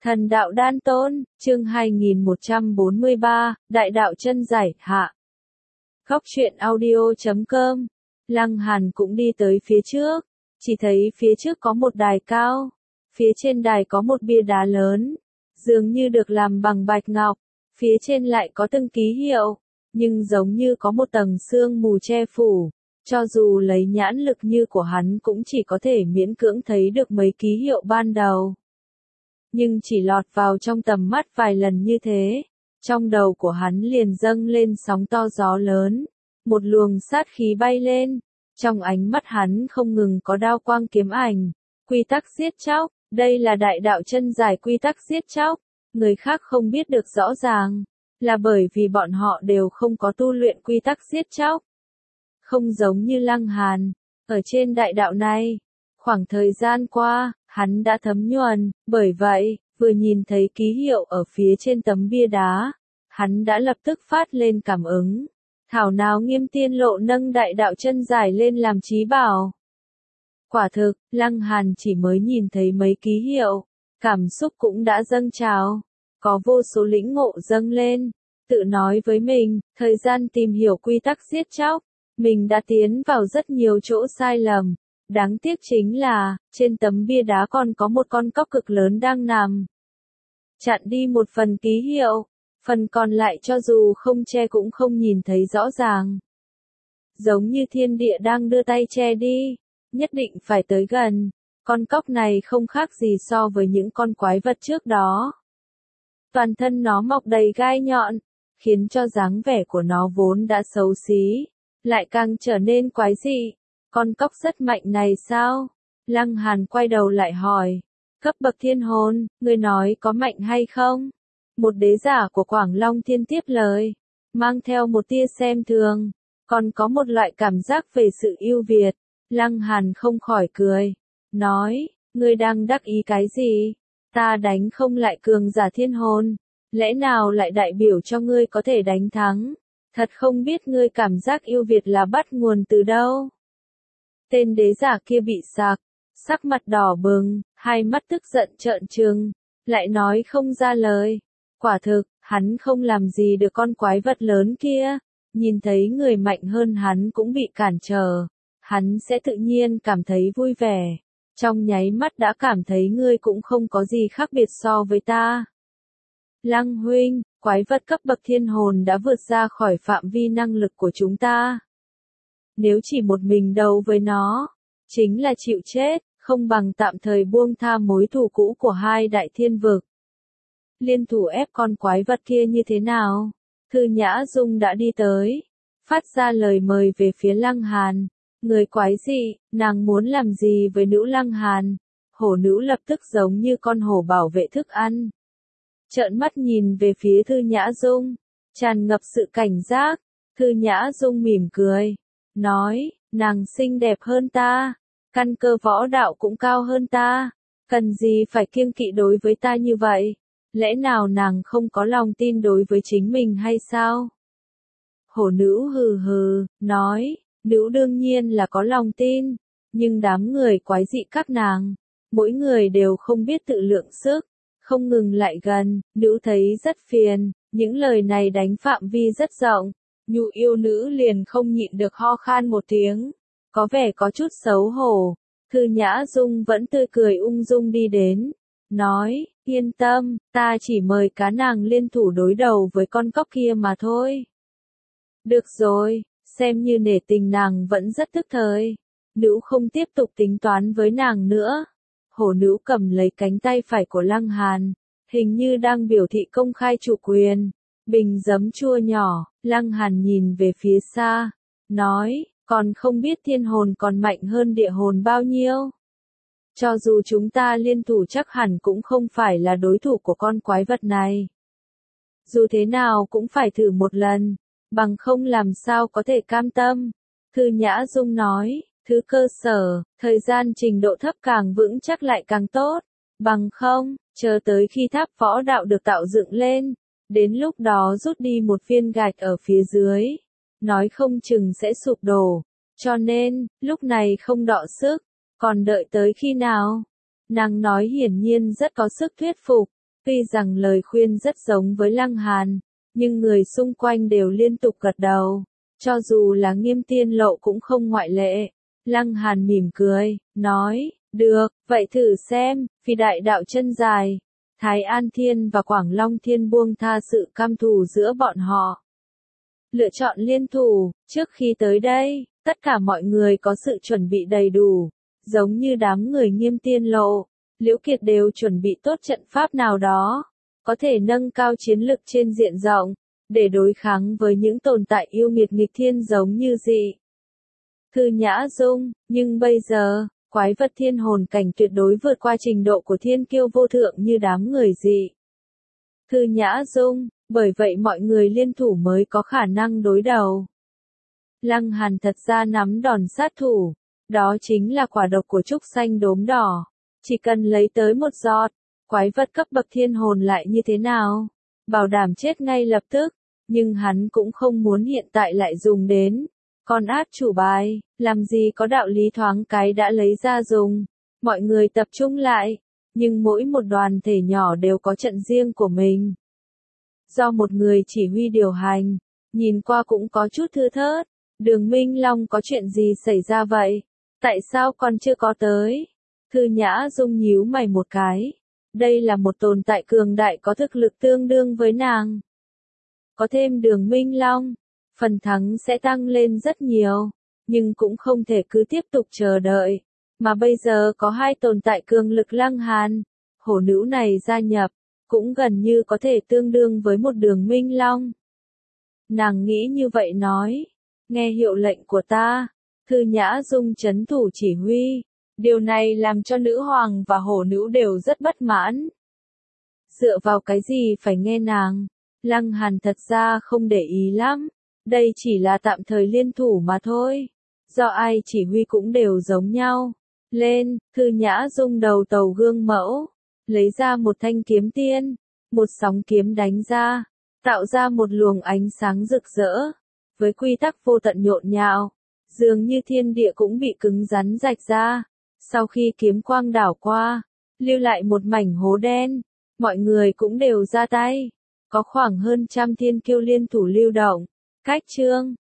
Thần đạo đan tôn, chương 2143, Đại đạo chân giải, hạ. Góc truyện audio.com. Lăng Hàn cũng đi tới phía trước, chỉ thấy phía trước có một đài cao, phía trên đài có một bia đá lớn, dường như được làm bằng bạch ngọc, phía trên lại có từng ký hiệu, nhưng giống như có một tầng sương mù che phủ, cho dù lấy nhãn lực như của hắn cũng chỉ có thể miễn cưỡng thấy được mấy ký hiệu ban đầu. Nhưng chỉ lọt vào trong tầm mắt vài lần như thế, trong đầu của hắn liền dâng lên sóng to gió lớn, một luồng sát khí bay lên, trong ánh mắt hắn không ngừng có đao quang kiếm ảnh, quy tắc giết chóc, đây là đại đạo chân giải quy tắc giết chóc, người khác không biết được rõ ràng, là bởi vì bọn họ đều không có tu luyện quy tắc giết chóc. Không giống như Lăng Hàn, ở trên đại đạo này, khoảng thời gian qua, hắn đã thấm nhuần, bởi vậy, vừa nhìn thấy ký hiệu ở phía trên tấm bia đá, hắn đã lập tức phát lên cảm ứng. Thảo nào Nghiêm Tiên Lộ nâng đại đạo chân giải lên làm chí bảo. Quả thực, Lăng Hàn chỉ mới nhìn thấy mấy ký hiệu, cảm xúc cũng đã dâng trào, có vô số lĩnh ngộ dâng lên, tự nói với mình, thời gian tìm hiểu quy tắc giết chóc, mình đã tiến vào rất nhiều chỗ sai lầm. Đáng tiếc chính là, trên tấm bia đá còn có một con cóc cực lớn đang nằm. Chặn đi một phần ký hiệu, phần còn lại cho dù không che cũng không nhìn thấy rõ ràng. Giống như thiên địa đang đưa tay che đi, nhất định phải tới gần, con cóc này không khác gì so với những con quái vật trước đó. Toàn thân nó mọc đầy gai nhọn, khiến cho dáng vẻ của nó vốn đã xấu xí, lại càng trở nên quái dị. Con cóc rất mạnh này sao? Lăng Hàn quay đầu lại hỏi. Cấp bậc thiên hồn, người nói có mạnh hay không? Một đế giả của Quảng Long Thiên tiếp lời, mang theo một tia xem thường, còn có một loại cảm giác về sự ưu việt. Lăng Hàn không khỏi cười, nói, ngươi đang đắc ý cái gì? Ta đánh không lại cường giả thiên hồn, lẽ nào lại đại biểu cho ngươi có thể đánh thắng? Thật không biết ngươi cảm giác ưu việt là bắt nguồn từ đâu? Tên đế giả kia bị sặc, sắc mặt đỏ bừng, hai mắt tức giận trợn trừng, lại nói không ra lời. Quả thực, hắn không làm gì được con quái vật lớn kia, nhìn thấy người mạnh hơn hắn cũng bị cản trở, hắn sẽ tự nhiên cảm thấy vui vẻ. Trong nháy mắt đã cảm thấy ngươi cũng không có gì khác biệt so với ta. Lăng huynh, quái vật cấp bậc thiên hồn đã vượt ra khỏi phạm vi năng lực của chúng ta. Nếu chỉ một mình đấu với nó, chính là chịu chết, không bằng tạm thời buông tha mối thù cũ của hai đại thiên vực. Liên thủ ép con quái vật kia như thế nào? Thư Nhã Dung đã đi tới, phát ra lời mời về phía Lăng Hàn. Người quái dị, nàng muốn làm gì với nữ Lăng Hàn? Hổ nữ lập tức giống như con hổ bảo vệ thức ăn. Trợn mắt nhìn về phía Thư Nhã Dung, tràn ngập sự cảnh giác. Thư Nhã Dung mỉm cười, nói, nàng xinh đẹp hơn ta, căn cơ võ đạo cũng cao hơn ta, cần gì phải kiêng kỵ đối với ta như vậy, lẽ nào nàng không có lòng tin đối với chính mình hay sao? Hổ nữ hừ hừ, nói, nữ đương nhiên là có lòng tin, nhưng đám người quái dị các nàng, mỗi người đều không biết tự lượng sức, không ngừng lại gần, nữ thấy rất phiền, những lời này đánh phạm vi rất rộng. Nhu yêu nữ liền không nhịn được ho khan một tiếng, có vẻ có chút xấu hổ. Thư Nhã Dung vẫn tươi cười ung dung đi đến, nói, yên tâm, ta chỉ mời cá nàng liên thủ đối đầu với con cóc kia mà thôi. Được rồi, xem như nể tình nàng vẫn rất tức thời, nữ không tiếp tục tính toán với nàng nữa. Hổ nữ cầm lấy cánh tay phải của Lăng Hàn, hình như đang biểu thị công khai chủ quyền. Bình giấm chua nhỏ, Lăng Hàn nhìn về phía xa, nói, còn không biết thiên hồn còn mạnh hơn địa hồn bao nhiêu. Cho dù chúng ta liên thủ chắc hẳn cũng không phải là đối thủ của con quái vật này. Dù thế nào cũng phải thử một lần, bằng không làm sao có thể cam tâm. Thư Nhã Dung nói, thứ cơ sở, thời gian trình độ thấp càng vững chắc lại càng tốt, bằng không, chờ tới khi tháp võ đạo được tạo dựng lên. Đến lúc đó rút đi một viên gạch ở phía dưới, nói không chừng sẽ sụp đổ, cho nên, lúc này không đọ sức, còn đợi tới khi nào? Nàng nói hiển nhiên rất có sức thuyết phục, Tuy rằng lời khuyên rất giống với Lăng Hàn, nhưng người xung quanh đều liên tục gật đầu, cho dù là Nghiêm Tiên Lộ cũng không ngoại lệ. Lăng Hàn mỉm cười, nói, được, vậy thử xem, vì đại đạo chân dài, Thái An Thiên và Quảng Long Thiên buông tha sự căm thù giữa bọn họ. Lựa chọn liên thủ, trước khi tới đây, tất cả mọi người có sự chuẩn bị đầy đủ, giống như đám người Nghiêm Tiên Lộ, Liễu Kiệt đều chuẩn bị tốt trận pháp nào đó, có thể nâng cao chiến lực trên diện rộng, để đối kháng với những tồn tại yêu nghiệt nghịch thiên giống như dị Thư Nhã Dung, nhưng bây giờ, quái vật thiên hồn cảnh tuyệt đối vượt qua trình độ của thiên kiêu vô thượng như đám người dị Thư Nhã Dung, bởi vậy mọi người liên thủ mới có khả năng đối đầu. Lăng Hàn thật ra nắm đòn sát thủ, đó chính là quả độc của trúc xanh đốm đỏ. Chỉ cần lấy tới một giọt, quái vật cấp bậc thiên hồn lại như thế nào? Bảo đảm chết ngay lập tức, nhưng hắn cũng không muốn hiện tại lại dùng đến. Con át chủ bài, làm gì có đạo lý thoáng cái đã lấy ra dùng. Mọi người tập trung lại, nhưng mỗi một đoàn thể nhỏ đều có trận riêng của mình. Do một người chỉ huy điều hành, nhìn qua cũng có chút thưa thớt. Đường Minh Long có chuyện gì xảy ra vậy? Tại sao còn chưa có tới? Thư Nhã Dung nhíu mày một cái. Đây là một tồn tại cường đại có thực lực tương đương với nàng. Có thêm Đường Minh Long, phần thắng sẽ tăng lên rất nhiều, nhưng cũng không thể cứ tiếp tục chờ đợi. Mà bây giờ có hai tồn tại cường lực Lăng Hàn, hổ nữ này gia nhập, cũng gần như có thể tương đương với một Đường Minh Long. Nàng nghĩ như vậy nói, nghe hiệu lệnh của ta, Thư Nhã Dung trấn thủ chỉ huy. Điều này làm cho nữ hoàng và hổ nữ đều rất bất mãn. Dựa vào cái gì phải nghe nàng? Lăng Hàn thật ra không để ý lắm. Đây chỉ là tạm thời liên thủ mà thôi. Do ai chỉ huy cũng đều giống nhau. Lên, Thư Nhã Dung đầu tàu gương mẫu. Lấy ra một thanh kiếm tiên. Một sóng kiếm đánh ra. Tạo ra một luồng ánh sáng rực rỡ. Với quy tắc vô tận nhộn nhạo. Dường như thiên địa cũng bị cứng rắn rạch ra. Sau khi kiếm quang đảo qua, lưu lại một mảnh hố đen, mọi người cũng đều ra tay. Có khoảng hơn trăm thiên kiêu liên thủ lưu động. Cách chương